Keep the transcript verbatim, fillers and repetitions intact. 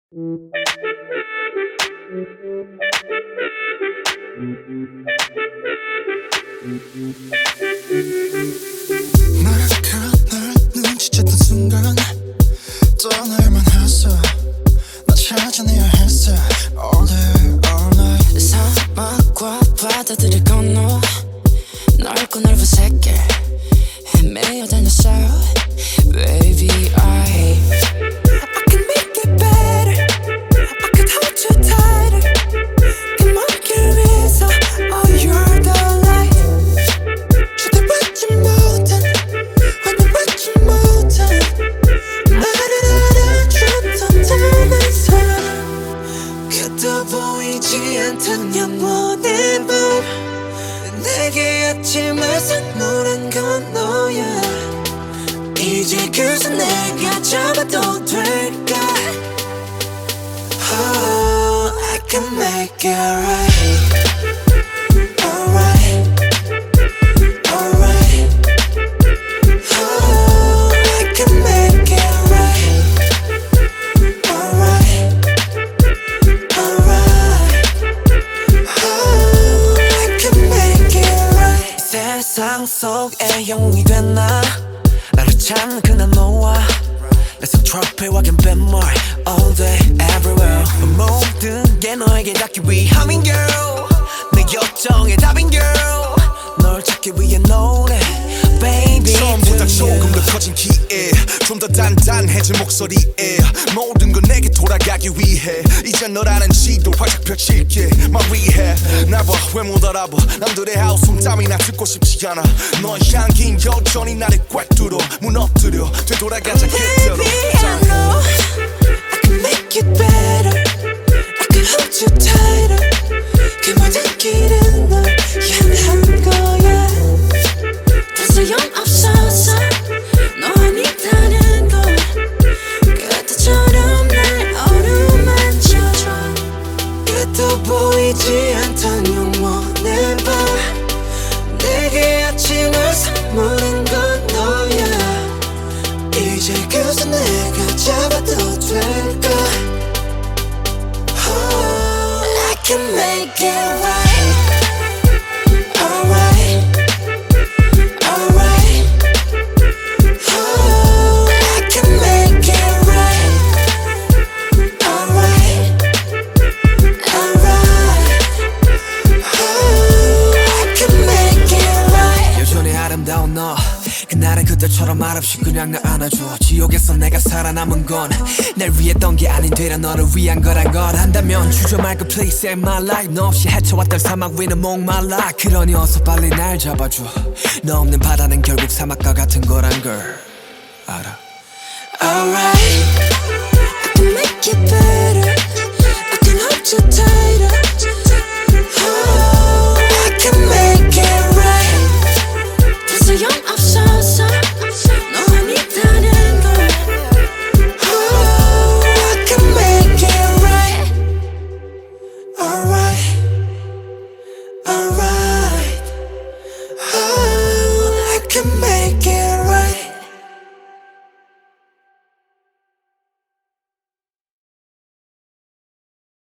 널 눈치챘던 순간 떠날만 했어. 나 찾아내야 했어. All day all night. 사막과 바다들을 건너 넓고 넓은 세계 헤매어 다녔어. Baby I I can make it better. I could hold you tighter. 그 먼 길 위에서 Oh you're the light. 주대받지 못한 환영받지 못한 나를 알아줬던 닮은 사람. 그도 보이지 않던 영원의 밤 내게 아침을 선물한 건 너야. 이제 그새 내가 잡아도 될까? Oh, I can make it right. Alright, alright. Oh, I can make it right. Alright, alright. Oh, I can make it right. 이 세상 속에 영웅이 된 나 나를 찾는 그날 너와 내 손 트로피와 갬뱀물 all day everywhere. 모든 게 너에게 닿기 위함인 girl. 내 요청의 답인 girl. 널 찾기 위해 노래 baby. 처음보다 조금 더 커진 기에 좀 더 단단해진 목소리에 모든 건 내게 돌아가기 위해 이제 너라는 지도 활짝 펼칠게 My rehab. 나봐 왜 못 알아봐. 남들의 하우숨땀이나 듣고 싶지 않아. 너의 향긴 여전히 나를 꽉 뚫어 무너뜨려 되돌아가자 그대로. Baby I know I can make it better. I can hold you tighter. 그 모든 길은 널 향한 거야. 더 소용없어서 너 아니다는 걸 그때처럼 날 어루만져줘. 그도 보이지 않던 영원의 밤 내게 아침을 선물한 건 너야. 이제 그새 내가 잡아도 될까? Oh, I can make it right. Alright, alright. Oh, I can make it right. Alright, alright. Oh, I can make it right. 여전히 아름다운 너 그날은 그때처럼 말없이 그냥 날 안아줘. 지옥에서 내가 살아남은 건 날 위했던 게 아닌 되려 너를 위한 거란 걸 안다면 주저 말고 please save my life. 너 없이 헤쳐왔던 사막 위는 목말라. 그러니 어서 빨리 날 잡아줘. 너 없는 바다는 결국 사막과 같은 거란 걸 알아. Alright, I can make it better. I can hold you tight.